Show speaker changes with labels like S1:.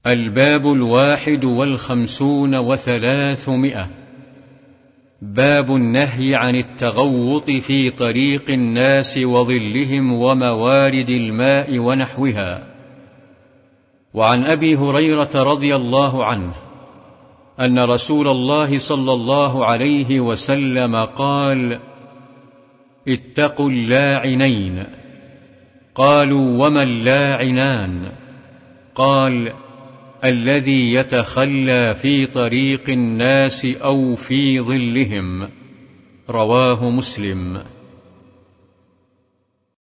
S1: الباب 51 و300. باب النهي عن التغوط في طريق الناس وظلهم وموارد الماء ونحوها. وعن أبي هريرة رضي الله عنه أن رسول الله صلى الله عليه وسلم قال: اتقوا اللاعنين. قالوا: وما اللاعنان؟ قال: الذي يتخلى في طريق الناس أو في ظلهم. رواه مسلم.